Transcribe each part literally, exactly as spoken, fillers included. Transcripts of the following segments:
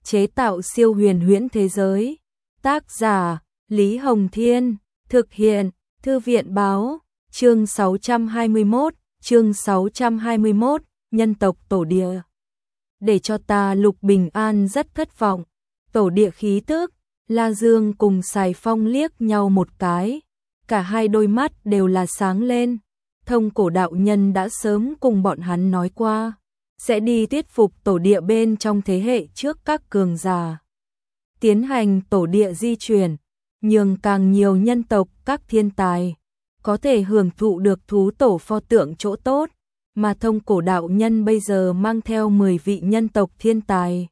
chế tạo siêu huyền huyễn thế giới. Tác giả Lý Hồng Thiên, thực hiện Thư viện Báo. Chương sáu trăm hai mươi mốt, chương sáu trăm hai mươi mốt, nhân tộc tổ địa. Để cho ta Lục Bình An rất thất vọng. Tổ địa khí tức, La Dương cùng Sài Phong liếc nhau một cái, cả hai đôi mắt đều là sáng lên. Thông Cổ đạo nhân đã sớm cùng bọn hắn nói qua, sẽ đi thuyết phục tổ địa bên trong thế hệ trước các cường giả, tiến hành tổ địa di chuyển, nhường càng nhiều nhân tộc các thiên tài có thể hưởng thụ được thú tổ pho tượng chỗ tốt, mà Thông Cổ đạo nhân bây giờ mang theo mười vị nhân tộc thiên tài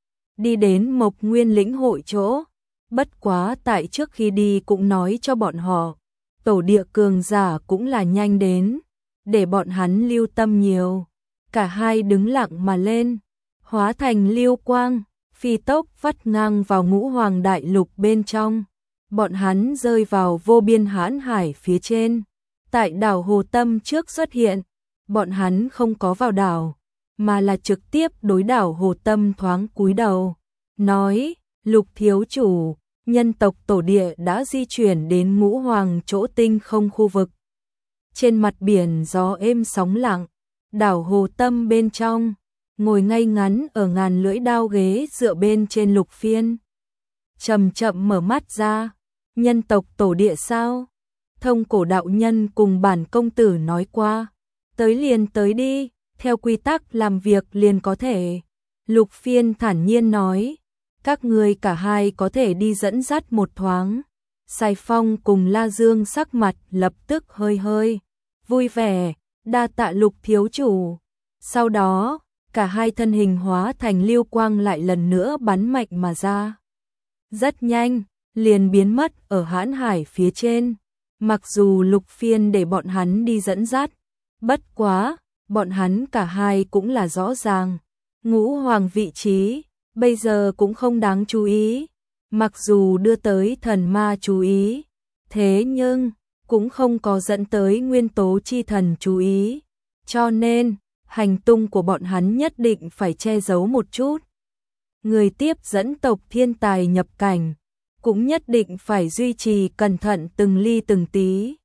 đi đến Mộc Nguyên lĩnh hội chỗ. Bất quá tại trước khi đi cũng nói cho bọn họ, tổ địa cường giả cũng là nhanh đến, để bọn hắn lưu tâm nhiều. Cả hai đứng lặng mà lên, hóa thành lưu quang, phi tốc vắt ngang vào Ngũ Hoàng đại lục bên trong. Bọn hắn rơi vào vô biên hãn hải phía trên, tại đảo Hồ Tâm trước xuất hiện. Bọn hắn không có vào đảo, mà là trực tiếp đối đảo Hồ Tâm thoáng cúi đầu, nói: Lục thiếu chủ, nhân tộc tổ địa đã di chuyển đến Ngũ Hoàng chỗ tinh không khu vực. Trên mặt biển gió êm sóng lặng, đảo Hồ Tâm bên trong, ngồi ngay ngắn ở ngàn lưỡi đao ghế dựa bên trên Lục Phiên. Chậm chậm mở mắt ra, nhân tộc tổ địa sao? Thông Cổ đạo nhân cùng bản công tử nói qua, tới liền tới đi, theo quy tắc làm việc liền có thể. Lục Phiên thản nhiên nói, các người cả hai có thể đi dẫn dắt một thoáng. Sài Phong cùng La Dương sắc mặt lập tức hơi hơi vui vẻ, đa tạ Lục thiếu chủ. Sau đó, cả hai thân hình hóa thành lưu quang lại lần nữa bắn mạnh mà ra. Rất nhanh, liền biến mất ở hãn hải phía trên. Mặc dù Lục Phiên để bọn hắn đi dẫn dắt, bất quá, bọn hắn cả hai cũng là rõ ràng. Ngũ Hoàng vị trí, bây giờ cũng không đáng chú ý. Mặc dù đưa tới thần ma chú ý, thế nhưng, cũng không có dẫn tới nguyên tố chi thần chú ý. Cho nên, hành tung của bọn hắn nhất định phải che giấu một chút. Người tiếp dẫn tộc thiên tài nhập cảnh, cũng nhất định phải duy trì cẩn thận từng ly từng tí.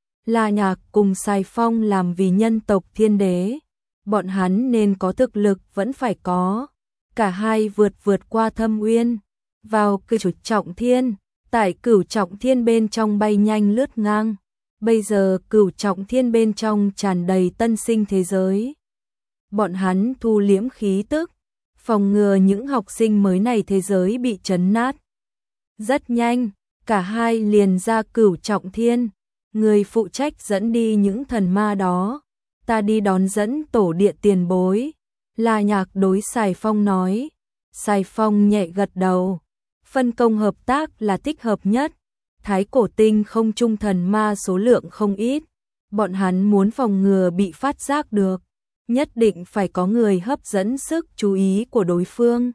La Nhạc cùng Sài Phong làm vì nhân tộc thiên đế, bọn hắn nên có thực lực vẫn phải có. Cả hai vượt vượt qua thâm uyên, vào cửu trọng thiên, tại cửu trọng thiên bên trong bay nhanh lướt ngang. Bây giờ cửu trọng thiên bên trong tràn đầy tân sinh thế giới. Bọn hắn thu liễm khí tức, phòng ngừa những học sinh mới này thế giới bị trấn nát. Rất nhanh, cả hai liền ra cửu trọng thiên, người phụ trách dẫn đi những thần ma đó, ta đi đón dẫn tổ địa tiền bối. La Nhạc đối Sài Phong nói. Sài Phong nhẹ gật đầu, phân công hợp tác là thích hợp nhất. Thái cổ tinh không trung thần ma số lượng không ít, bọn hắn muốn phòng ngừa bị phát giác được, nhất định phải có người hấp dẫn sức chú ý của đối phương.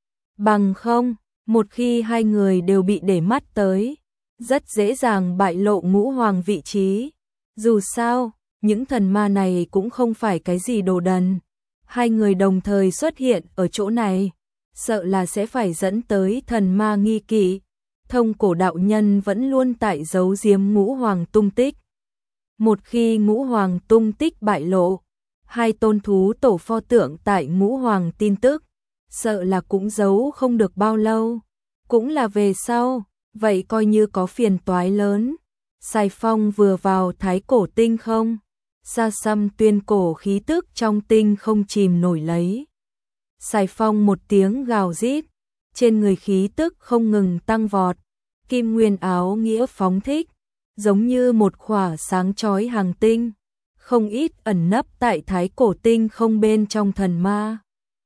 Bằng không, một khi hai người đều bị để mắt tới, rất dễ dàng bại lộ Ngũ Hoàng vị trí. Dù sao, những thần ma này cũng không phải cái gì đồ đần. Hai người đồng thời xuất hiện ở chỗ này, sợ là sẽ phải dẫn tới thần ma nghi kỵ. Thông Cổ đạo nhân vẫn luôn tại giấu giếm Ngũ Hoàng tung tích. Một khi Ngũ Hoàng tung tích bại lộ, hai tôn thú tổ pho tượng tại Ngũ Hoàng tin tức, sợ là cũng giấu không được bao lâu. Cũng là về sau, vậy coi như có phiền toái lớn. Sài Phong vừa vào thái cổ tinh không, xa xăm tuyên cổ khí tức trong tinh không chìm nổi lấy. Sài Phong một tiếng gào rít, trên người khí tức không ngừng tăng vọt, kim nguyên áo nghĩa phóng thích, giống như một khỏa sáng chói hàng tinh. Không ít ẩn nấp tại thái cổ tinh không bên trong thần ma,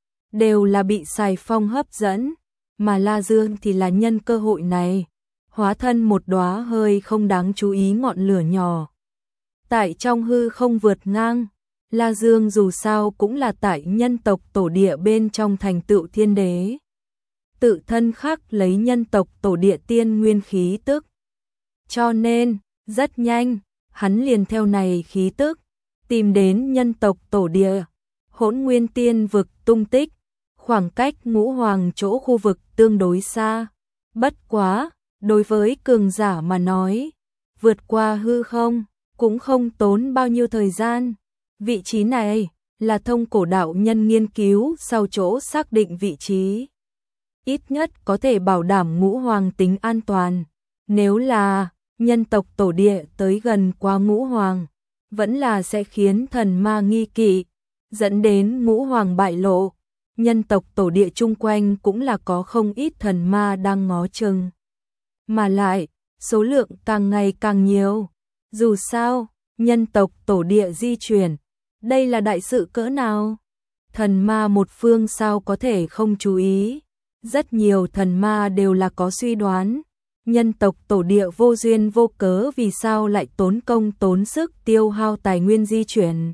đều là bị Sài Phong hấp dẫn, mà La Dương thì là nhân cơ hội này, hóa thân một đóa hơi không đáng chú ý ngọn lửa nhỏ. Tại trong hư không vượt ngang, La Dương dù sao cũng là tại nhân tộc tổ địa bên trong thành tựu thiên đế. Tự thân khắc lấy nhân tộc tổ địa tiên nguyên khí tức. Cho nên, rất nhanh, hắn liền theo này khí tức, tìm đến nhân tộc tổ địa, Hỗn Nguyên Tiên vực tung tích. khoảng cách ngũ hoàng chỗ khu vực tương đối xa. Bất quá, đối với cường giả mà nói, vượt qua hư không, cũng không tốn bao nhiêu thời gian. Vị trí này là Thông Cổ đạo nhân nghiên cứu sau chỗ xác định vị trí. Ít nhất có thể bảo đảm ngũ hoàng tính an toàn. Nếu là nhân tộc tổ địa tới gần quá ngũ hoàng, vẫn là sẽ khiến thần ma nghi kỵ, dẫn đến ngũ hoàng bại lộ. Nhân tộc tổ địa chung quanh cũng là có không ít thần ma đang ngó chừng. Mà lại, số lượng càng ngày càng nhiều. Dù sao, nhân tộc tổ địa di chuyển, đây là đại sự cỡ nào? Thần ma một phương sao có thể không chú ý? Rất nhiều thần ma đều là có suy đoán. Nhân tộc tổ địa vô duyên vô cớ vì sao lại tốn công tốn sức tiêu hao tài nguyên di chuyển.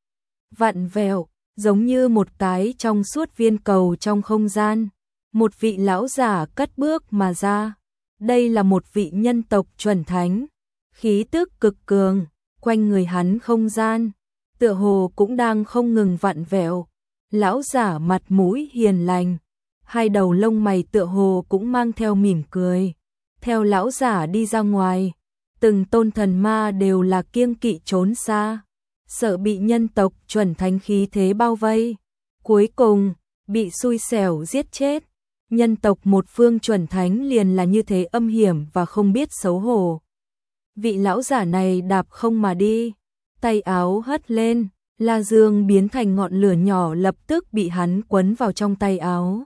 Vặn vẹo, giống như một cái trong suốt viên cầu trong không gian. Một vị lão giả cất bước mà ra. Đây là một vị nhân tộc chuẩn thánh. Khí tức cực cường, quanh người hắn không gian, tựa hồ cũng đang không ngừng vặn vẹo. Lão giả mặt mũi hiền lành, hai đầu lông mày tựa hồ cũng mang theo mỉm cười. Theo lão giả đi ra ngoài, từng tôn thần ma đều là kiêng kỵ trốn xa, sợ bị nhân tộc chuẩn thánh khí thế bao vây. Cuối cùng, bị xui xẻo giết chết. Nhân tộc một phương chuẩn thánh liền là như thế âm hiểm và không biết xấu hổ. Vị lão giả này đạp không mà đi, tay áo hất lên, La Dương biến thành ngọn lửa nhỏ lập tức bị hắn quấn vào trong tay áo.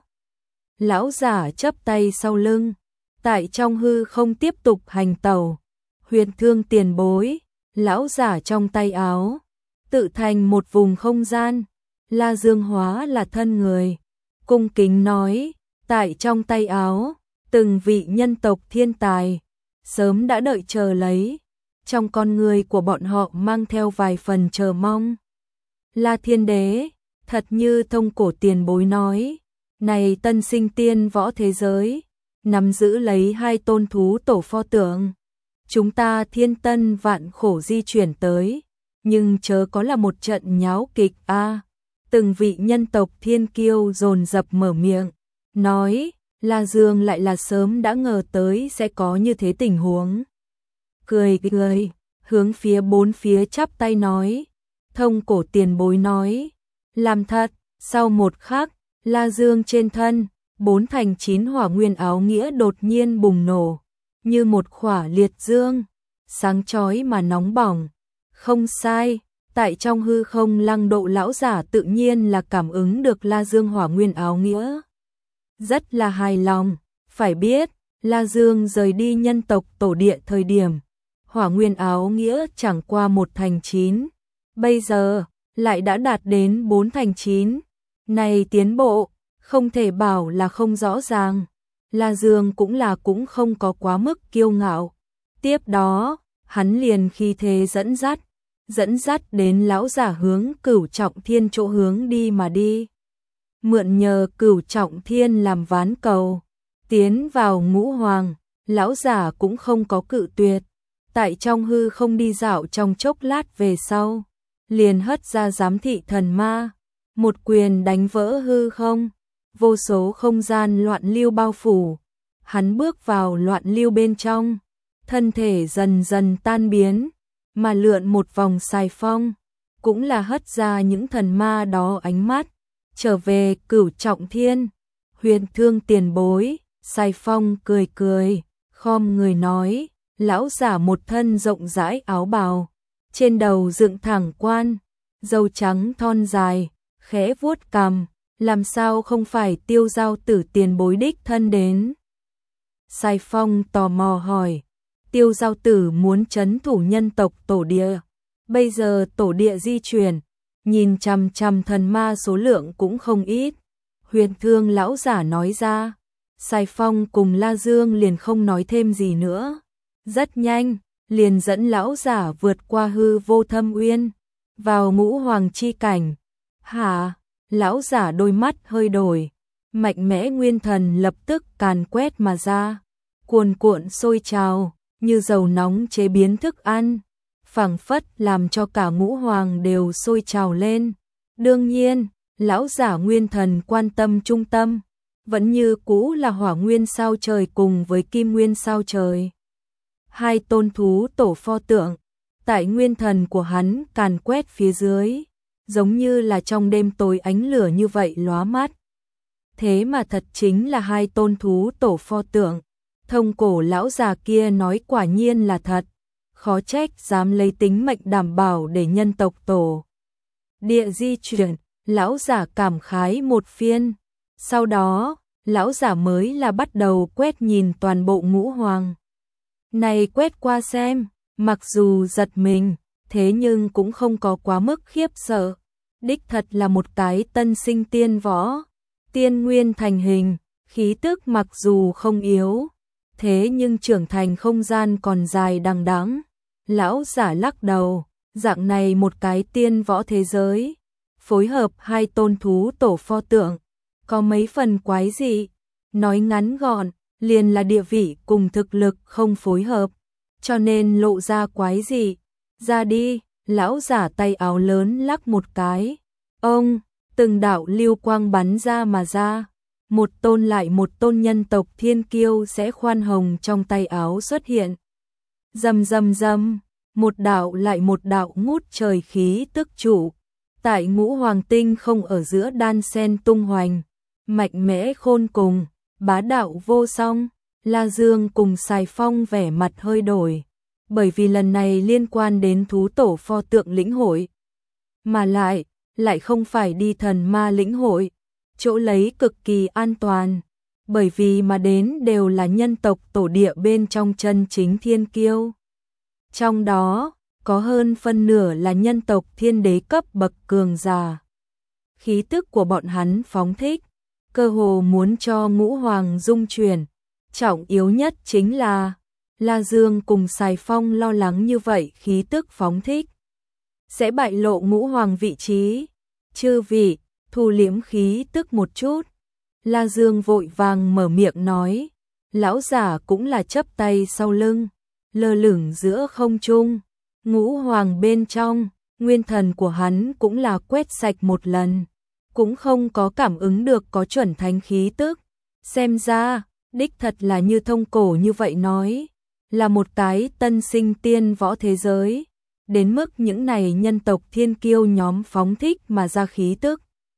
Lão giả chắp tay sau lưng, tại trong hư không tiếp tục hành tẩu. Huyền Thương tiền bối, lão giả trong tay áo, tự thành một vùng không gian. La Dương hóa là thân người, cung kính nói, tại trong tay áo, từng vị nhân tộc thiên tài, sớm đã đợi chờ lấy. Trong con người của bọn họ mang theo vài phần chờ mong. La Thiên Đế, thật như Thông Cổ tiền bối nói, này tân sinh tiên võ thế giới, nắm giữ lấy hai tôn thú tổ pho tượng. Chúng ta thiên tân vạn khổ di chuyển tới, nhưng chớ có là một trận nháo kịch a. À, từng vị nhân tộc thiên kiêu dồn dập mở miệng, nói, La Dương lại là sớm đã ngờ tới sẽ có như thế tình huống. Cười cười, hướng phía bốn phía chắp tay nói, Thông Cổ tiền bối nói, làm thật. Sau một khắc, La Dương trên thân, bốn thành chín hỏa nguyên áo nghĩa đột nhiên bùng nổ, như một khỏa liệt dương, sáng chói mà nóng bỏng. Không sai, tại trong hư không Lăng Độ lão giả tự nhiên là cảm ứng được La Dương hỏa nguyên áo nghĩa. Rất là hài lòng, phải biết, La Dương rời đi nhân tộc tổ địa thời điểm, hỏa nguyên áo nghĩa chẳng qua một thành chín, bây giờ lại đã đạt đến bốn thành chín. Này tiến bộ, không thể bảo là không rõ ràng. La Dương cũng là cũng không có quá mức kiêu ngạo. Tiếp đó, hắn liền khi thế dẫn dắt, dẫn dắt đến lão giả hướng Cửu Trọng Thiên chỗ hướng đi mà đi. Mượn nhờ Cửu Trọng Thiên làm ván cầu, tiến vào ngũ hoàng, lão giả cũng không có cự tuyệt. Tại trong hư không đi dạo trong chốc lát về sau, liền hất ra giám thị thần ma, một quyền đánh vỡ hư không, vô số không gian loạn lưu bao phủ. Hắn bước vào loạn lưu bên trong, thân thể dần dần tan biến, mà lượn một vòng xài phong, cũng là hất ra những thần ma đó ánh mắt, trở về Cửu Trọng Thiên. Huyền Thương tiền bối, xài phong cười cười, khom người nói, lão giả một thân rộng rãi áo bào, trên đầu dựng thẳng quan, râu trắng thon dài, khẽ vuốt cằm, làm sao không phải Tiêu Giao Tử tiền bối đích thân đến. Sai Phong tò mò hỏi, Tiêu Giao Tử muốn trấn thủ nhân tộc tổ địa, bây giờ tổ địa di chuyển, nhìn chằm chằm thần ma số lượng cũng không ít. Huyền Thương lão giả nói ra. Sai Phong cùng La Dương liền không nói thêm gì nữa, rất nhanh liền dẫn lão giả vượt qua hư vô thâm uyên, vào ngũ hoàng chi cảnh. Hả? Lão giả đôi mắt hơi đổi, mạnh mẽ nguyên thần lập tức càn quét mà ra, cuồn cuộn sôi trào, như dầu nóng chế biến thức ăn, phảng phất làm cho cả ngũ hoàng đều sôi trào lên. Đương nhiên, lão giả nguyên thần quan tâm trung tâm, vẫn như cũ là hỏa nguyên sao trời cùng với kim nguyên sao trời. Hai tôn thú tổ pho tượng, tại nguyên thần của hắn càn quét phía dưới, giống như là trong đêm tối ánh lửa như vậy lóa mắt. Thế mà thật chính là hai tôn thú tổ pho tượng, thông cổ lão già kia nói quả nhiên là thật, khó trách dám lấy tính mệnh đảm bảo để nhân tộc tổ địa di chuyển. Lão giả cảm khái một phiên, sau đó, lão giả mới là bắt đầu quét nhìn toàn bộ ngũ hoàng. Này quét qua xem, mặc dù giật mình, thế nhưng cũng không có quá mức khiếp sợ. Đích thật là một cái tân sinh tiên võ, tiên nguyên thành hình, khí tức mặc dù không yếu, thế nhưng trưởng thành không gian còn dài đằng đẵng. Lão giả lắc đầu, dạng này một cái tiên võ thế giới, phối hợp hai tôn thú tổ pho tượng, có mấy phần quái dị, nói ngắn gọn, liền là địa vị cùng thực lực không phối hợp, cho nên lộ ra quái dị. Ra đi, lão giả tay áo lớn lắc một cái, ông, từng đạo lưu quang bắn ra mà ra, một tôn lại một tôn nhân tộc thiên kiêu sẽ khoan hồng trong tay áo xuất hiện. Rầm rầm rầm, một đạo lại một đạo ngút trời khí tức trụ, tại ngũ hoàng tinh không ở giữa đan sen tung hoành, mạnh mẽ khôn cùng, bá đạo vô song. La Dương cùng Sài Phong vẻ mặt hơi đổi, bởi vì lần này liên quan đến thú tổ pho tượng lĩnh hội, mà lại, lại không phải đi thần ma lĩnh hội, chỗ lấy cực kỳ an toàn, bởi vì mà đến đều là nhân tộc tổ địa bên trong chân chính thiên kiêu. Trong đó, có hơn phân nửa là nhân tộc thiên đế cấp bậc cường giả. Khí tức của bọn hắn phóng thích, cơ hồ muốn cho ngũ hoàng rung chuyển. Trọng yếu nhất chính là, La Dương cùng Sài Phong lo lắng như vậy khí tức phóng thích sẽ bại lộ ngũ hoàng vị trí. Chư vị, thu liễm khí tức một chút. La Dương vội vàng mở miệng nói, lão giả cũng là chắp tay sau lưng, lơ lửng giữa không trung. Ngũ hoàng bên trong, nguyên thần của hắn cũng là quét sạch một lần, cũng không có cảm ứng được có chuẩn thánh khí tức. Xem ra, đích thật là như thông cổ như vậy nói, là một cái tân sinh tiên võ thế giới, đến mức những này nhân tộc thiên kiêu nhóm phóng thích mà ra khí tức.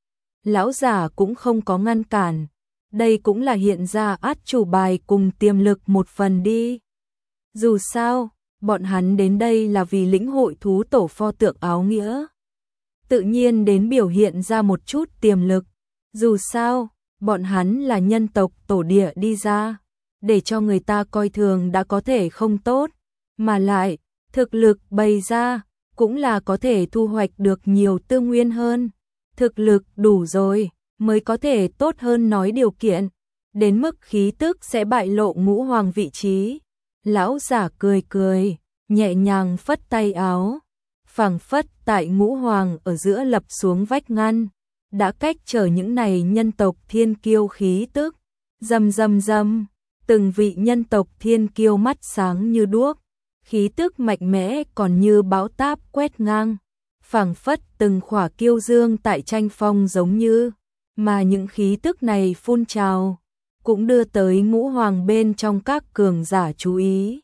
Lão giả cũng không có ngăn cản, đây cũng là hiện ra át chủ bài cùng tiềm lực một phần đi. Dù sao, bọn hắn đến đây là vì lĩnh hội thú tổ pho tượng áo nghĩa, tự nhiên đến biểu hiện ra một chút tiềm lực. Dù sao, bọn hắn là nhân tộc tổ địa đi ra, để cho người ta coi thường đã có thể không tốt, mà lại, thực lực bày ra, cũng là có thể thu hoạch được nhiều tư nguyên hơn. Thực lực đủ rồi, mới có thể tốt hơn nói điều kiện, đến mức khí tức sẽ bại lộ ngũ hoàng vị trí. Lão giả cười cười, nhẹ nhàng phất tay áo, phảng phất tại ngũ hoàng ở giữa lập xuống vách ngăn, đã cách trở những này nhân tộc thiên kiêu khí tức. Rầm rầm rầm, từng vị nhân tộc thiên kiêu mắt sáng như đuốc, khí tức mạnh mẽ còn như bão táp quét ngang, phảng phất từng khỏa kiêu dương tại tranh phong giống như, mà những khí tức này phun trào, cũng đưa tới ngũ hoàng bên trong các cường giả chú ý.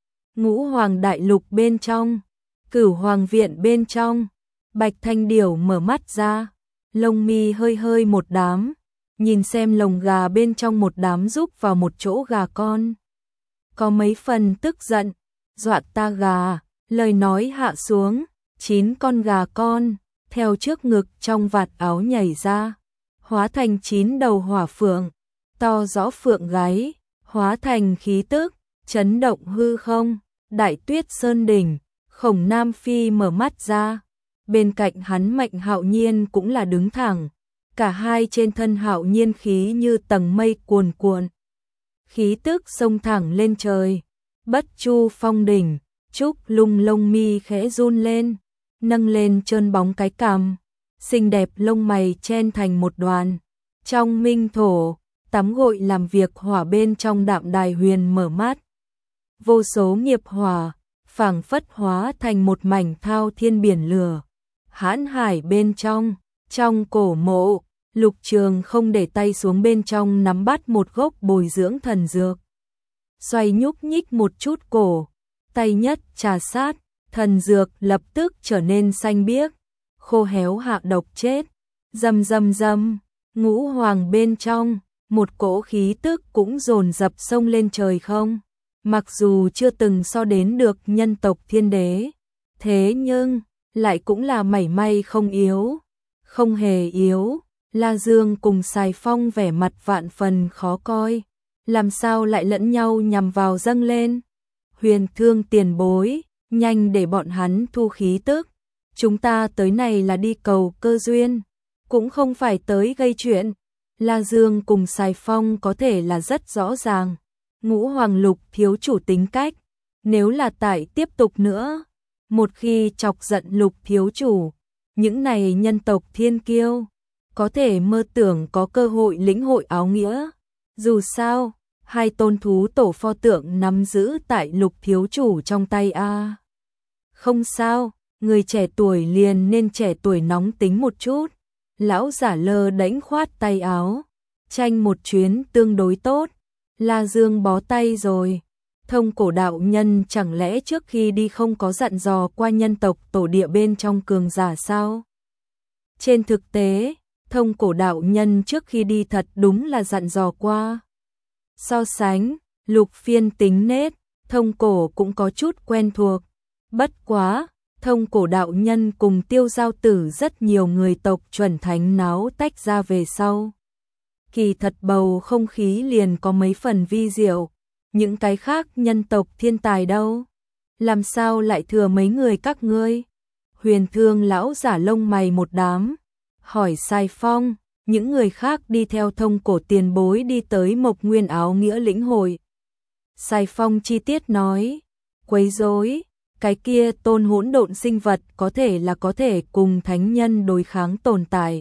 Ngũ hoàng đại lục bên trong, cửu hoàng viện bên trong, Bạch Thanh Điểu mở mắt ra, lông mi hơi hơi một đám, nhìn xem lồng gà bên trong một đám rúc vào một chỗ gà con. Có mấy phần tức giận, dọa ta gà, lời nói hạ xuống, chín con gà con, theo trước ngực trong vạt áo nhảy ra, hóa thành chín đầu hỏa phượng, to rõ phượng gáy, hóa thành khí tức, chấn động hư không. Đại Tuyết Sơn đỉnh, Khổng Nam Phi mở mắt ra, bên cạnh hắn Mạnh Hạo Nhiên cũng là đứng thẳng, cả hai trên thân Hạo Nhiên khí như tầng mây cuồn cuộn, khí tức xông thẳng lên trời. Bất Chu Phong đỉnh, Trúc Lung lông mi khẽ run lên, nâng lên trơn bóng cái cằm, xinh đẹp lông mày chen thành một đoàn. Trong Minh Thổ, tắm gội làm việc hỏa bên trong Đạm Đài Huyền mở mắt. Vô số nghiệp hỏa, phảng phất hóa thành một mảnh thao thiên biển lửa. Hãn hải bên trong, Trong cổ mộ, Lục Trường không để tay xuống bên trong nắm bắt một gốc bồi dưỡng thần dược. Xoay nhúc nhích một chút cổ, tay nhất trà sát, thần dược lập tức trở nên xanh biếc, khô héo hạ độc chết. Rầm rầm rầm, ngũ hoàng bên trong, một cỗ khí tức cũng dồn dập sông lên trời không. Mặc dù chưa từng so đến được nhân tộc thiên đế, thế nhưng lại cũng là mảy may không yếu, không hề yếu. La Dương cùng Sài Phong vẻ mặt vạn phần khó coi, làm sao lại lẫn nhau nhằm vào dâng lên. Huyền Thương tiền bối, nhanh để bọn hắn thu khí tức, chúng ta tới này là đi cầu cơ duyên, cũng không phải tới gây chuyện. La Dương cùng Sài Phong có thể là rất rõ ràng, Ngũ Hoàng Lục thiếu chủ tính cách, nếu là tại tiếp tục nữa, một khi chọc giận Lục thiếu chủ, những này nhân tộc thiên kiêu có thể mơ tưởng có cơ hội lĩnh hội áo nghĩa. Dù sao, hai tôn thú tổ pho tượng nắm giữ tại Lục thiếu chủ trong tay a. Không sao, người trẻ tuổi liền nên trẻ tuổi nóng tính một chút. Lão giả lơ đễnh khoát tay áo, tranh một chuyến tương đối tốt. La Dương bó tay rồi. Thông cổ đạo nhân chẳng lẽ trước khi đi không có dặn dò qua nhân tộc tổ địa bên trong cường giả sao? Trên thực tế, thông cổ đạo nhân trước khi đi thật đúng là dặn dò qua. So sánh, Lục Phiên tính nết, thông cổ cũng có chút quen thuộc. Bất quá, thông cổ đạo nhân cùng Tiêu Giao Tử rất nhiều người tộc chuẩn thánh náo tách ra về sau. Kỳ thật bầu không khí liền có mấy phần vi diệu, những cái khác nhân tộc thiên tài đâu? Làm sao lại thừa mấy người các ngươi? Huyền Thương lão giả lông mày một đám, hỏi Sài Phong, những người khác đi theo thông cổ tiền bối đi tới Mộc Nguyên áo nghĩa lĩnh hội. Sài Phong chi tiết nói, quấy rối, cái kia tôn hỗn độn sinh vật có thể là có thể cùng thánh nhân đối kháng tồn tại.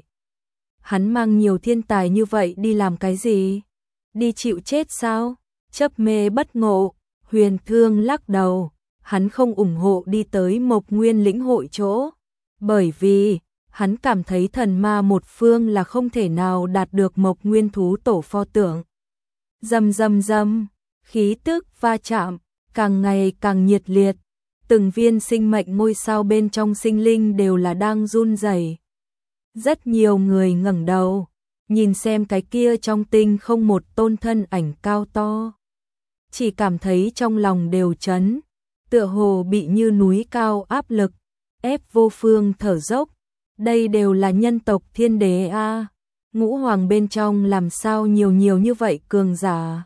Hắn mang nhiều thiên tài như vậy đi làm cái gì? Đi chịu chết sao? Chấp mê bất ngộ, Huyền Thương lắc đầu, hắn không ủng hộ đi tới Mộc Nguyên lĩnh hội chỗ, bởi vì hắn cảm thấy thần ma một phương là không thể nào đạt được Mộc Nguyên thú tổ pho tượng. Rầm rầm rầm, khí tức va chạm càng ngày càng nhiệt liệt, từng viên sinh mệnh ngôi sao bên trong sinh linh đều là đang run rẩy. Rất nhiều người ngẩng đầu, nhìn xem cái kia trong tinh không một tôn thân ảnh cao to. Chỉ cảm thấy trong lòng đều chấn, tựa hồ bị như núi cao áp lực, ép vô phương thở dốc. Đây đều là nhân tộc thiên đế a, à. Ngũ hoàng bên trong làm sao nhiều nhiều như vậy cường giả.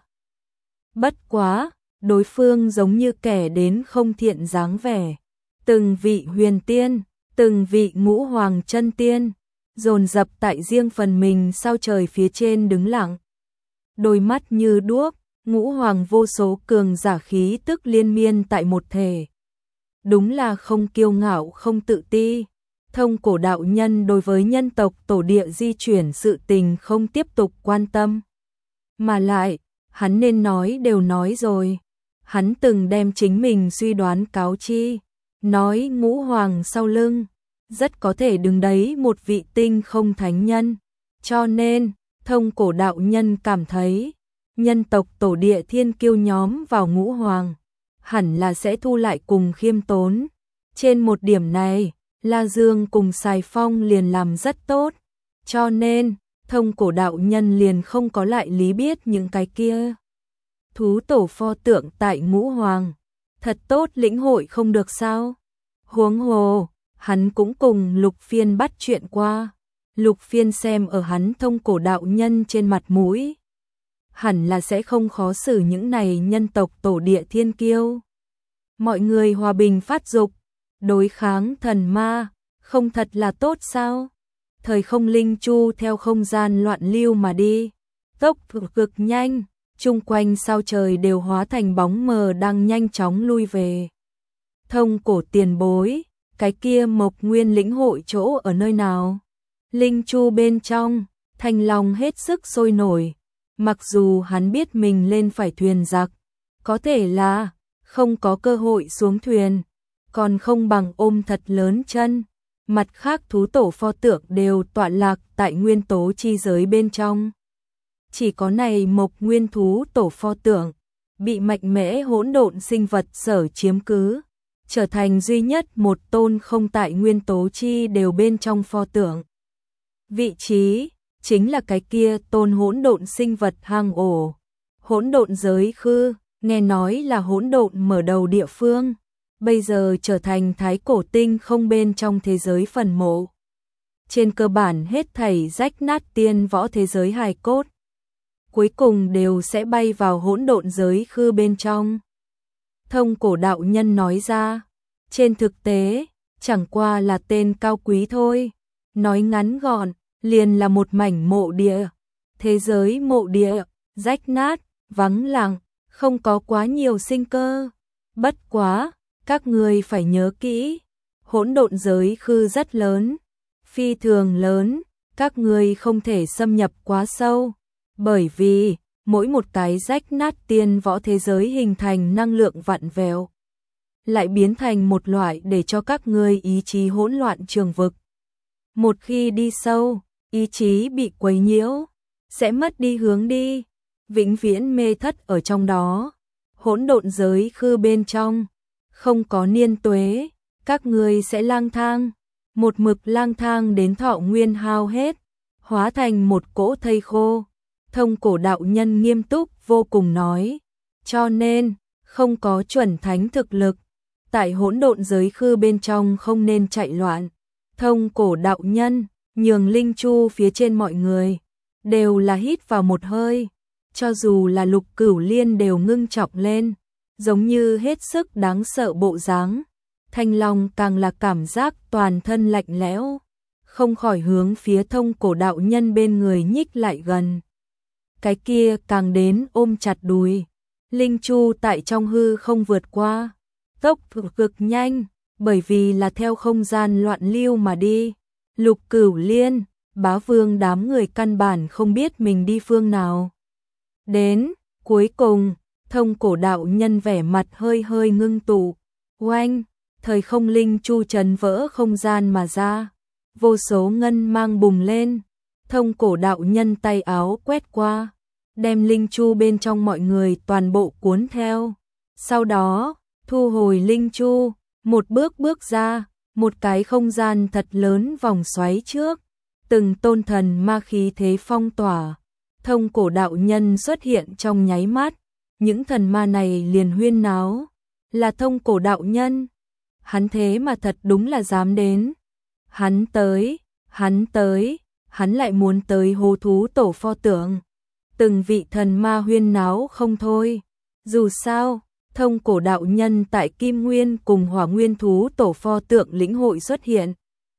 Bất quá, đối phương giống như kẻ đến không thiện dáng vẻ. Từng vị huyền tiên, từng vị ngũ hoàng chân tiên, dồn dập tại riêng phần mình sao trời phía trên đứng lặng. Đôi mắt như đuốc, ngũ hoàng vô số cường giả khí tức liên miên tại một thể. Đúng là không kiêu ngạo không tự ti. Thông cổ đạo nhân đối với nhân tộc tổ địa di chuyển sự tình không tiếp tục quan tâm. Mà lại, hắn nên nói đều nói rồi. Hắn từng đem chính mình suy đoán cáo chi, nói ngũ hoàng sau lưng, rất có thể đứng đấy một vị tinh không thánh nhân. Cho nên, thông cổ đạo nhân cảm thấy, nhân tộc tổ địa thiên kiêu nhóm vào ngũ hoàng, hẳn là sẽ thu lại cùng khiêm tốn. Trên một điểm này, La Dương cùng Sài Phong liền làm rất tốt, cho nên, thông cổ đạo nhân liền không có lại lý biết những cái kia. Thú tổ pho tượng tại ngũ hoàng, thật tốt lĩnh hội không được sao? Huống hồ, hắn cũng cùng Lục Phiên bắt chuyện qua. Lục Phiên xem ở hắn thông cổ đạo nhân trên mặt mũi, hẳn là sẽ không khó xử những này nhân tộc tổ địa thiên kiêu. Mọi người hòa bình phát dục, đối kháng thần ma, không thật là tốt sao? Thời không linh chu theo không gian loạn lưu mà đi, tốc độ cực nhanh, chung quanh sao trời đều hóa thành bóng mờ đang nhanh chóng lui về. Thông cổ tiền bối, cái kia Mộc Nguyên lĩnh hội chỗ ở nơi nào? Linh chu bên trong, Thanh Long hết sức sôi nổi, mặc dù hắn biết mình lên phải thuyền giặc, có thể là không có cơ hội xuống thuyền, còn không bằng ôm thật lớn chân, mặt khác thú tổ pho tượng đều tọa lạc tại nguyên tố chi giới bên trong. Chỉ có này Mộc Nguyên thú tổ pho tượng bị mạnh mẽ hỗn độn sinh vật sở chiếm cứ, trở thành duy nhất một tôn không tại nguyên tố chi đều bên trong pho tượng. Vị trí chính là cái kia tôn hỗn độn sinh vật hang ổ. Hỗn độn giới khư, nghe nói là hỗn độn mở đầu địa phương, bây giờ trở thành thái cổ tinh không bên trong thế giới phần mộ. Trên cơ bản hết thảy rách nát tiên võ thế giới hài cốt, cuối cùng đều sẽ bay vào hỗn độn giới khư bên trong. Thông cổ đạo nhân nói ra, trên thực tế, chẳng qua là tên cao quý thôi. Nói ngắn gọn, liền là một mảnh mộ địa. Thế giới mộ địa, rách nát, vắng lặng, không có quá nhiều sinh cơ. Bất quá, các người phải nhớ kỹ, hỗn độn giới khư rất lớn, phi thường lớn, các người không thể xâm nhập quá sâu, bởi vì mỗi một cái rách nát tiên võ thế giới hình thành năng lượng vặn vẹo, lại biến thành một loại để cho các người ý chí hỗn loạn trường vực. Một khi đi sâu, ý chí bị quấy nhiễu, sẽ mất đi hướng đi, vĩnh viễn mê thất ở trong đó. Hỗn độn giới khư bên trong, không có niên tuế, các người sẽ lang thang, một mực lang thang đến thọ nguyên hao hết, hóa thành một cỗ thây khô. Thông cổ đạo nhân nghiêm túc vô cùng nói, cho nên, không có chuẩn thánh thực lực, tại hỗn độn giới khư bên trong không nên chạy loạn. Thông cổ đạo nhân, nhường linh chu phía trên mọi người, đều là hít vào một hơi, cho dù là Lục Cửu Liên đều ngưng trọng lên, giống như hết sức đáng sợ bộ dáng. Thanh Long càng là cảm giác toàn thân lạnh lẽo, không khỏi hướng phía thông cổ đạo nhân bên người nhích lại gần. Cái kia càng đến ôm chặt đùi. Linh chu tại trong hư không vượt qua, tốc độ cực nhanh, bởi vì là theo không gian loạn lưu mà đi. Lục Cửu Liên, Bá Vương đám người căn bản không biết mình đi phương nào. Đến, cuối cùng, thông cổ đạo nhân vẻ mặt hơi hơi ngưng tụ. Oanh, thời không linh chu trấn vỡ không gian mà ra. Vô số ngân mang bùng lên. Thông cổ đạo nhân tay áo quét qua, đem linh chu bên trong mọi người toàn bộ cuốn theo. Sau đó, thu hồi linh chu, một bước bước ra, một cái không gian thật lớn vòng xoáy trước. Từng tôn thần ma khí thế phong tỏa. Thông cổ đạo nhân xuất hiện trong nháy mắt, những thần ma này liền huyên náo, là thông cổ đạo nhân. Hắn thế mà thật đúng là dám đến. Hắn tới, hắn tới, hắn lại muốn tới hô thú tổ pho tượng. Từng vị thần ma huyên náo không thôi. Dù sao, thông cổ đạo nhân tại Kim Nguyên cùng Hỏa Nguyên thú tổ pho tượng lĩnh hội xuất hiện.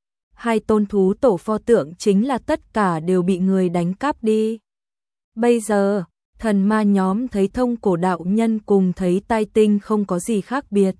Hai tôn thú tổ pho tượng chính là tất cả đều bị người đánh cắp đi. Bây giờ, thần ma nhóm thấy thông cổ đạo nhân cùng thấy tai tinh không có gì khác biệt.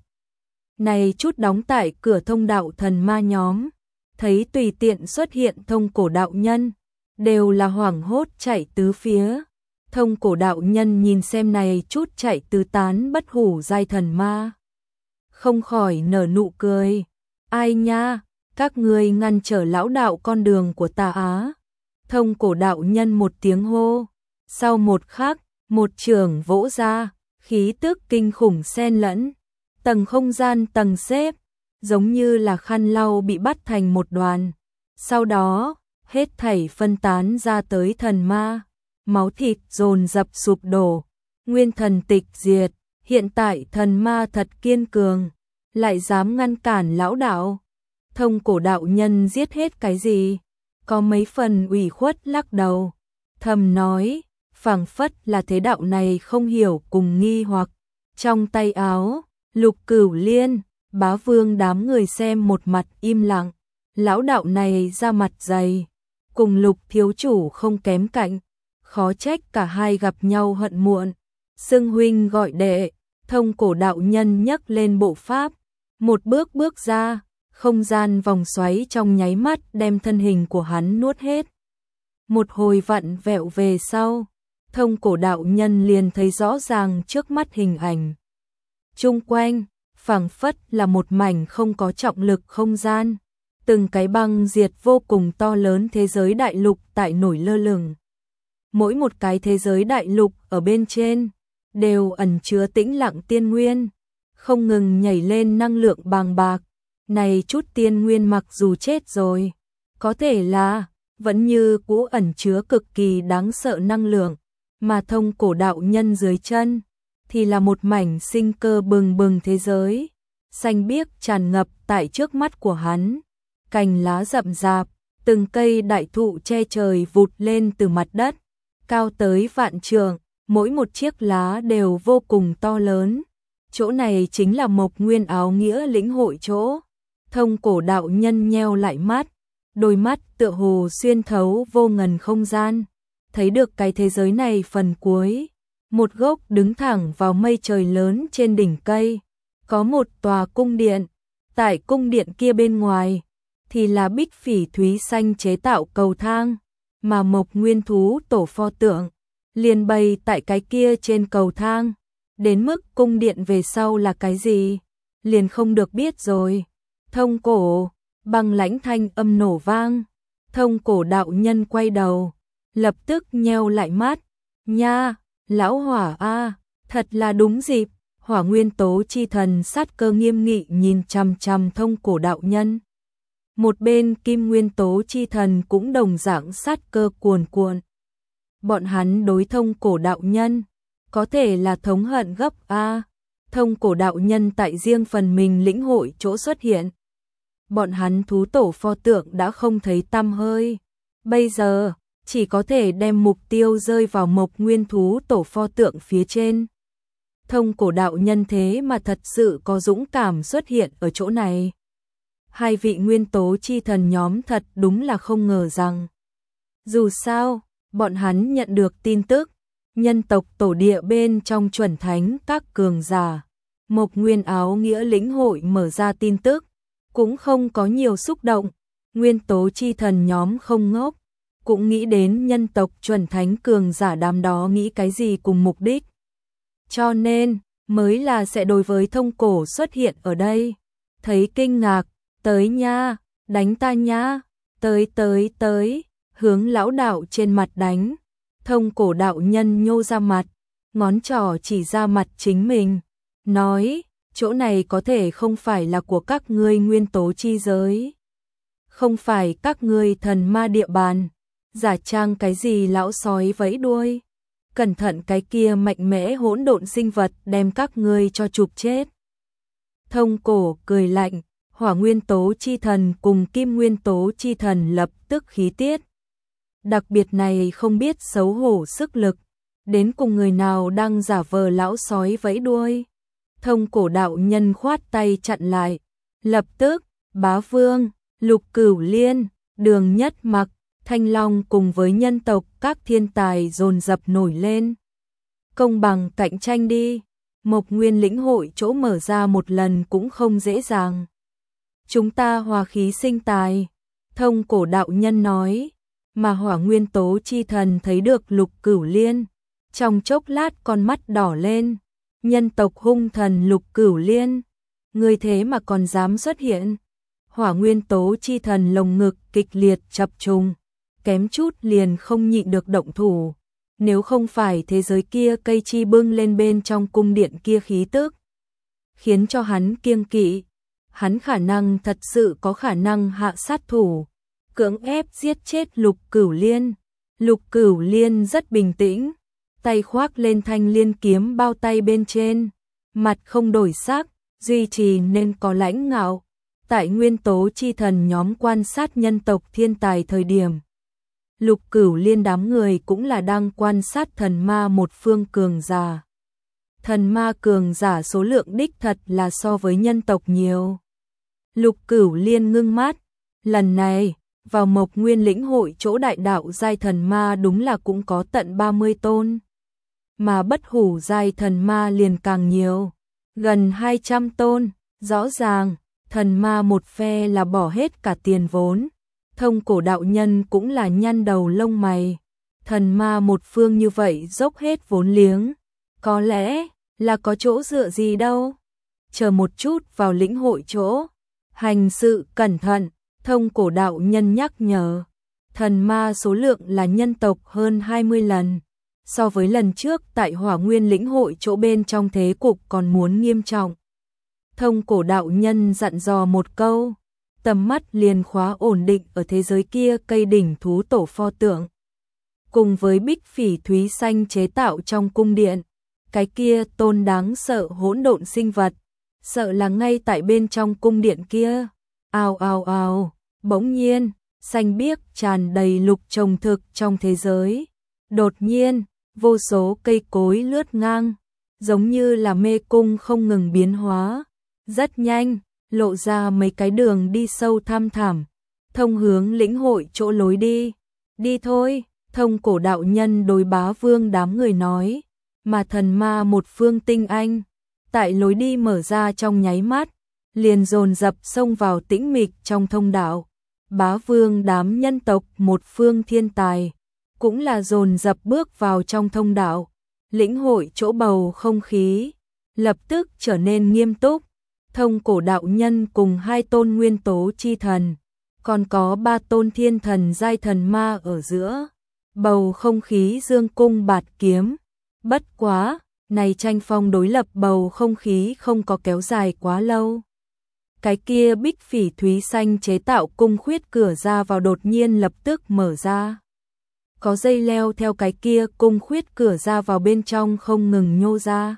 Này chút đóng tại cửa thông đạo thần ma nhóm, thấy tùy tiện xuất hiện thông cổ đạo nhân, đều là hoảng hốt chạy tứ phía. Thông cổ đạo nhân nhìn xem này chút chạy tứ tán bất hủ giai thần ma, không khỏi nở nụ cười. Ai nha, các ngươi ngăn trở lão đạo con đường của ta á. Thông cổ đạo nhân một tiếng hô, sau một khắc, một trường vỗ ra, khí tức kinh khủng xen lẫn, tầng không gian tầng xếp, giống như là khăn lau bị bắt thành một đoàn. Sau đó, hết thảy phân tán ra tới thần ma, máu thịt dồn dập sụp đổ, nguyên thần tịch diệt. Hiện tại thần ma thật kiên cường, lại dám ngăn cản lão đạo. Thông cổ đạo nhân giết hết cái gì? Có mấy phần ủy khuất lắc đầu, thầm nói, phảng phất là thế đạo này không hiểu cùng nghi hoặc. Trong tay áo, Lục Cửu Liên, Bá Vương đám người xem một mặt im lặng. Lão đạo này ra mặt dày, cùng Lục thiếu chủ không kém cạnh, khó trách cả hai gặp nhau hận muộn. Xưng huynh gọi đệ. Thông cổ đạo nhân nhấc lên bộ pháp, một bước bước ra, không gian vòng xoáy trong nháy mắt đem thân hình của hắn nuốt hết. Một hồi vặn vẹo về sau, thông cổ đạo nhân liền thấy rõ ràng trước mắt hình ảnh. Chung quanh, phảng phất là một mảnh không có trọng lực không gian, từng cái băng diệt vô cùng to lớn thế giới đại lục tại nổi lơ lửng. Mỗi một cái thế giới đại lục ở bên trên đều ẩn chứa tĩnh lặng tiên nguyên, không ngừng nhảy lên năng lượng bàng bạc. Này chút tiên nguyên mặc dù chết rồi, có thể là vẫn như cũ ẩn chứa cực kỳ đáng sợ năng lượng, mà Thông Cổ đạo nhân dưới chân thì là một mảnh sinh cơ bừng bừng thế giới, xanh biếc tràn ngập tại trước mắt của hắn, cành lá rậm rạp, từng cây đại thụ che trời vụt lên từ mặt đất, cao tới vạn trượng, mỗi một chiếc lá đều vô cùng to lớn. Chỗ này chính là Mộc Nguyên áo nghĩa lĩnh hội chỗ. Thông Cổ đạo nhân nheo lại mắt, đôi mắt tựa hồ xuyên thấu vô ngần không gian, thấy được cái thế giới này phần cuối. Một gốc đứng thẳng vào mây trời lớn trên đỉnh cây, có một tòa cung điện, tại cung điện kia bên ngoài thì là bích phỉ thúy xanh chế tạo cầu thang, mà Mộc Nguyên thú tổ pho tượng liền bày tại cái kia trên cầu thang. Đến mức cung điện về sau là cái gì, liền không được biết rồi. Thông Cổ, băng lãnh thanh âm nổ vang, Thông Cổ đạo nhân quay đầu, lập tức nheo lại mắt, nha, lão Hỏa a, thật là đúng dịp. Hỏa nguyên tố chi thần sát cơ nghiêm nghị nhìn chằm chằm Thông Cổ đạo nhân. Một bên kim nguyên tố chi thần cũng đồng dạng sát cơ cuồn cuộn. Bọn hắn đối Thông Cổ đạo nhân có thể là thống hận gấp a. Thông Cổ đạo nhân tại riêng phần mình lĩnh hội chỗ xuất hiện, bọn hắn thú tổ pho tượng đã không thấy tăm hơi. Bây giờ chỉ có thể đem mục tiêu rơi vào Mộc Nguyên thú tổ pho tượng phía trên. Thông Cổ đạo nhân thế mà thật sự có dũng cảm xuất hiện ở chỗ này. Hai vị nguyên tố chi thần nhóm thật đúng là không ngờ rằng. Dù sao, bọn hắn nhận được tin tức, nhân tộc tổ địa bên trong chuẩn thánh các cường giả, Mộc Nguyên áo nghĩa lĩnh hội mở ra tin tức, cũng không có nhiều xúc động. Nguyên tố chi thần nhóm không ngốc, cũng nghĩ đến nhân tộc chuẩn thánh cường giả đám đó nghĩ cái gì cùng mục đích. Cho nên, mới là sẽ đối với Thông Cổ xuất hiện ở đây. Thấy kinh ngạc, tới nha, đánh ta nha, tới tới tới, hướng lão đạo trên mặt đánh. Thông Cổ đạo nhân nhô ra mặt, ngón trỏ chỉ ra mặt chính mình, nói, chỗ này có thể không phải là của các ngươi nguyên tố chi giới. Không phải các ngươi thần ma địa bàn, giả trang cái gì lão sói vẫy đuôi. Cẩn thận cái kia mạnh mẽ hỗn độn sinh vật đem các ngươi cho chụp chết. Thông Cổ cười lạnh, hỏa nguyên tố chi thần cùng kim nguyên tố chi thần lập tức khí tiết. Đặc biệt này không biết xấu hổ sức lực, đến cùng người nào đang giả vờ lão sói vẫy đuôi. Thông Cổ đạo nhân khoát tay chặn lại, lập tức, Bá Vương, Lục Cửu Liên, Đường Nhất Mặc, Thanh Long cùng với nhân tộc các thiên tài dồn dập nổi lên. Công bằng cạnh tranh đi, Mộc Nguyên lĩnh hội chỗ mở ra một lần cũng không dễ dàng. Chúng ta hòa khí sinh tài, Thông Cổ đạo nhân nói, mà hỏa nguyên tố chi thần thấy được Lục Cửu Liên, trong chốc lát con mắt đỏ lên. Nhân tộc hung thần Lục Cửu Liên, người thế mà còn dám xuất hiện. Hỏa nguyên tố chi thần lồng ngực kịch liệt chập trùng, kém chút liền không nhịn được động thủ. Nếu không phải thế giới kia cây chi bưng lên bên trong cung điện kia khí tức, khiến cho hắn kiêng kỵ, hắn khả năng thật sự có khả năng hạ sát thủ, cưỡng ép giết chết Lục Cửu Liên. Lục Cửu Liên rất bình tĩnh, tay khoác lên thanh liên kiếm bao tay bên trên, mặt không đổi sắc, duy trì nên có lãnh ngạo. Tại nguyên tố chi thần nhóm quan sát nhân tộc thiên tài thời điểm, Lục Cửu Liên đám người cũng là đang quan sát thần ma một phương cường giả. Thần ma cường giả số lượng đích thật là so với nhân tộc nhiều. Lục Cửu Liên ngưng mắt, lần này, vào Mộc Nguyên lĩnh hội chỗ đại đạo giai thần ma đúng là cũng có tận ba mươi tôn. Mà bất hủ giai thần ma liền càng nhiều, gần hai trăm tôn, rõ ràng, thần ma một phe là bỏ hết cả tiền vốn. Thông Cổ đạo nhân cũng là nhăn đầu lông mày, thần ma một phương như vậy dốc hết vốn liếng, có lẽ là có chỗ dựa gì đâu. Chờ một chút vào lĩnh hội chỗ, hành sự cẩn thận. Thông cổ đạo nhân nhắc nhở, thần ma số lượng là nhân tộc hơn hai mươi lần. So với lần trước tại Hỏa Nguyên lĩnh hội chỗ bên trong thế cục còn muốn nghiêm trọng. Thông cổ đạo nhân dặn dò một câu, tầm mắt liền khóa ổn định ở thế giới kia cây đỉnh thú tổ pho tượng. Cùng với bích phỉ thúy xanh chế tạo trong cung điện, cái kia tôn đáng sợ hỗn độn sinh vật, sợ là ngay tại bên trong cung điện kia. Ào ào ào, bỗng nhiên, xanh biếc tràn đầy lục trồng thực trong thế giới. Đột nhiên, vô số cây cối lướt ngang, giống như là mê cung không ngừng biến hóa. Rất nhanh, lộ ra mấy cái đường đi sâu thăm thẳm, thông hướng lĩnh hội chỗ lối đi. Đi thôi, thông cổ đạo nhân đối Bá Vương đám người nói, mà thần ma một phương tinh anh. Tại lối đi mở ra trong nháy mắt, liền dồn dập xông vào tĩnh mịch trong thông đạo. Bá Vương đám nhân tộc một phương thiên tài, cũng là dồn dập bước vào trong thông đạo. Lĩnh hội chỗ bầu không khí lập tức trở nên nghiêm túc. Thông cổ đạo nhân cùng hai tôn nguyên tố chi thần, còn có ba tôn thiên thần giai thần ma ở giữa. Bầu không khí dương cung bạt kiếm. Bất quá, này tranh phong đối lập bầu không khí không có kéo dài quá lâu. Cái kia bích phỉ thúy xanh chế tạo cung khuyết cửa ra vào đột nhiên lập tức mở ra. Có dây leo theo cái kia cung khuyết cửa ra vào bên trong không ngừng nhô ra,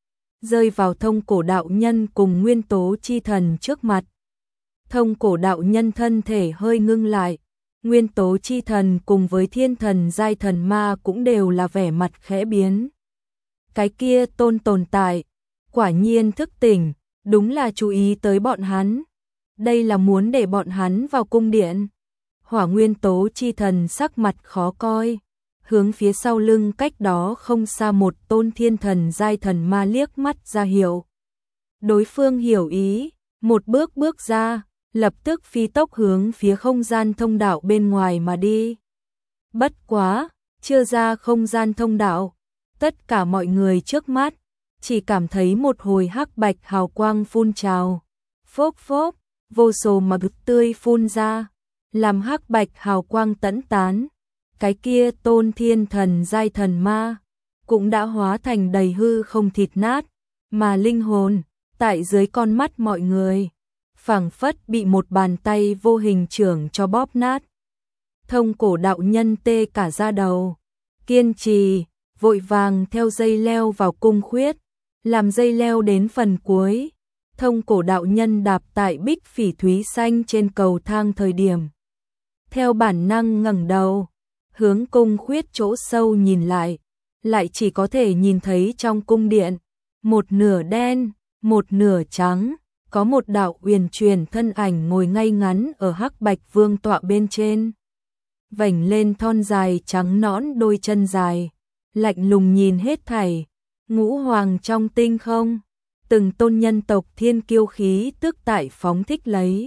rơi vào thông cổ đạo nhân cùng nguyên tố chi thần trước mặt. Thông cổ đạo nhân thân thể hơi ngưng lại, nguyên tố chi thần cùng với thiên thần giai thần ma cũng đều là vẻ mặt khẽ biến. Cái kia tôn tồn tại, quả nhiên thức tỉnh, đúng là chú ý tới bọn hắn. Đây là muốn để bọn hắn vào cung điện. Hỏa nguyên tố chi thần sắc mặt khó coi, hướng phía sau lưng cách đó không xa một tôn thiên thần giai thần ma liếc mắt ra hiệu. Đối phương hiểu ý, một bước bước ra, lập tức phi tốc hướng phía không gian thông đạo bên ngoài mà đi. Bất quá, chưa ra không gian thông đạo, tất cả mọi người trước mắt chỉ cảm thấy một hồi hắc bạch hào quang phun trào. Phốc phốc, vô số mà cực tươi phun ra, làm hắc bạch hào quang tẫn tán. Cái kia tôn thiên thần giai thần ma cũng đã hóa thành đầy hư không thịt nát, mà linh hồn tại dưới con mắt mọi người phảng phất bị một bàn tay vô hình chưởng cho bóp nát. Thông cổ đạo nhân tê cả da đầu, kiên trì vội vàng theo dây leo vào cung khuyết, làm dây leo đến phần cuối. Thông cổ đạo nhân đạp tại bích phỉ thúy xanh trên cầu thang thời điểm, theo bản năng ngẩng đầu, hướng cung khuyết chỗ sâu nhìn lại, lại chỉ có thể nhìn thấy trong cung điện, một nửa đen, một nửa trắng, có một đạo uyển chuyển thân ảnh ngồi ngay ngắn ở hắc bạch vương tọa bên trên. Vành lên thon dài trắng nõn đôi chân dài, lạnh lùng nhìn hết thảy, ngũ hoàng trong tinh không, từng tôn nhân tộc thiên kiêu khí tức tại phóng thích lấy.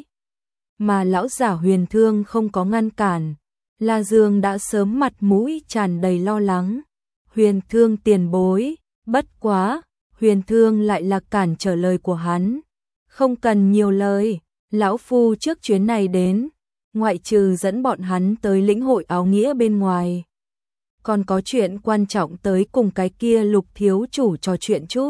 Mà lão giả Huyền Thương không có ngăn cản, La Dương đã sớm mặt mũi tràn đầy lo lắng. Huyền Thương tiền bối, bất quá, Huyền Thương lại là cản trở lời của hắn. Không cần nhiều lời, lão phu trước chuyến này đến, ngoại trừ dẫn bọn hắn tới lĩnh hội áo nghĩa bên ngoài, còn có chuyện quan trọng tới cùng cái kia Lục thiếu chủ trò chuyện chút.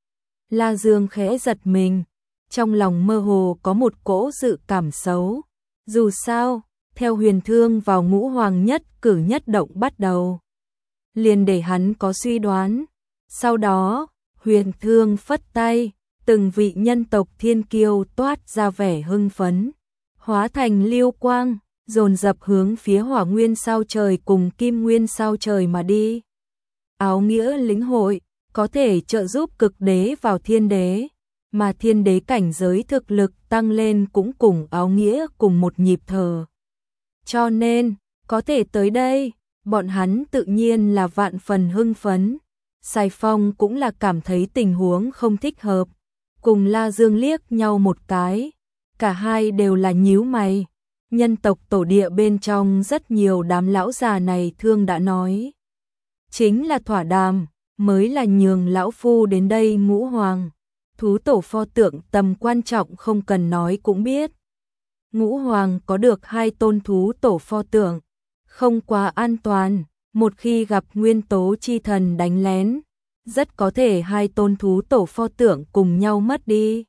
La Dương khẽ giật mình, trong lòng mơ hồ có một cỗ dự cảm xấu. Dù sao, theo Huyền Thương vào ngũ hoàng nhất cử nhất động bắt đầu, liền để hắn có suy đoán. Sau đó, Huyền Thương phất tay, từng vị nhân tộc thiên kiêu toát ra vẻ hưng phấn, hóa thành lưu quang, dồn dập hướng phía Hỏa Nguyên sao trời cùng Kim Nguyên sao trời mà đi. Áo nghĩa lĩnh hội có thể trợ giúp cực đế vào thiên đế, mà thiên đế cảnh giới thực lực tăng lên cũng cùng áo nghĩa cùng một nhịp thở. Cho nên, có thể tới đây, bọn hắn tự nhiên là vạn phần hưng phấn. Sài Phong cũng là cảm thấy tình huống không thích hợp, cùng La Dương liếc nhau một cái, cả hai đều là nhíu mày. Nhân tộc tổ địa bên trong rất nhiều đám lão già này thương đã nói, chính là thỏa đàm, mới là nhường lão phu đến đây ngũ hoàng. Thú tổ pho tượng tầm quan trọng không cần nói cũng biết. Ngũ Hoàng có được hai tôn thú tổ pho tượng, không quá an toàn, một khi gặp nguyên tố chi thần đánh lén, rất có thể hai tôn thú tổ pho tượng cùng nhau mất đi.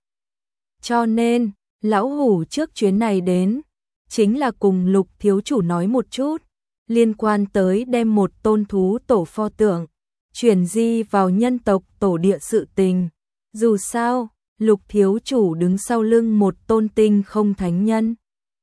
Cho nên, lão hủ trước chuyến này đến, chính là cùng Lục thiếu chủ nói một chút, liên quan tới đem một tôn thú tổ pho tượng, chuyển di vào nhân tộc tổ địa sự tình. Dù sao, Lục thiếu chủ đứng sau lưng một tôn tinh không thánh nhân.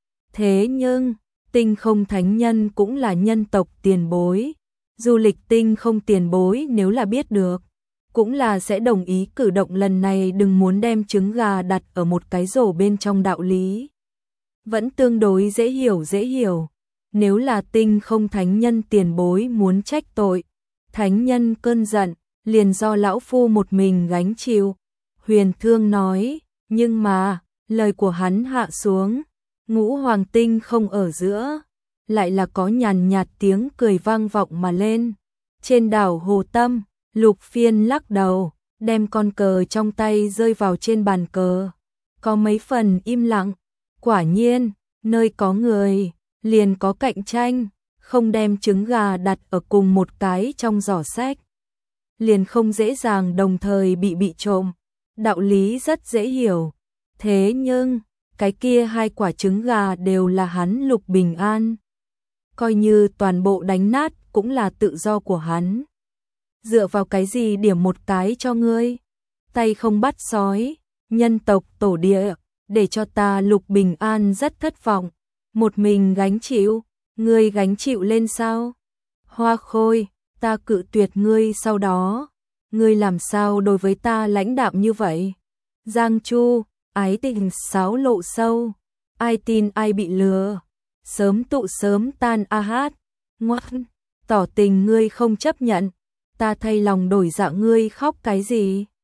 Thế nhưng, tinh không thánh nhân cũng là nhân tộc tiền bối. Du lịch tinh không tiền bối nếu là biết được, cũng là sẽ đồng ý cử động lần này đừng muốn đem trứng gà đặt ở một cái rổ bên trong đạo lý. Vẫn tương đối dễ hiểu dễ hiểu. Nếu là tinh không thánh nhân tiền bối muốn trách tội, thánh nhân cơn giận, liền do lão phu một mình gánh chịu. Huyền Thương nói, nhưng mà, lời của hắn hạ xuống, Ngũ Hoàng tinh không ở giữa, lại là có nhàn nhạt tiếng cười vang vọng mà lên. Trên đảo Hồ Tâm, Lục Phiên lắc đầu, đem con cờ trong tay rơi vào trên bàn cờ. Có mấy phần im lặng, quả nhiên, nơi có người, liền có cạnh tranh, không đem trứng gà đặt ở cùng một cái trong giỏ sách. Liền không dễ dàng đồng thời bị bị trộm, đạo lý rất dễ hiểu. Thế nhưng, cái kia hai quả trứng gà đều là hắn Lục Bình An. Coi như toàn bộ đánh nát cũng là tự do của hắn. Dựa vào cái gì điểm một cái cho ngươi? Tay không bắt sói, nhân tộc tổ địa, để cho ta Lục Bình An rất thất vọng. Một mình gánh chịu, ngươi gánh chịu lên sao? Hoa Khôi, ta cự tuyệt ngươi sau đó. Ngươi làm sao đối với ta lãnh đạm như vậy? Giang Chu, ái tình sáo lộ sâu, ai tin ai bị lừa. Sớm tụ sớm tan a hát, ngoan, tỏ tình ngươi không chấp nhận, ta thay lòng đổi dạ ngươi khóc cái gì?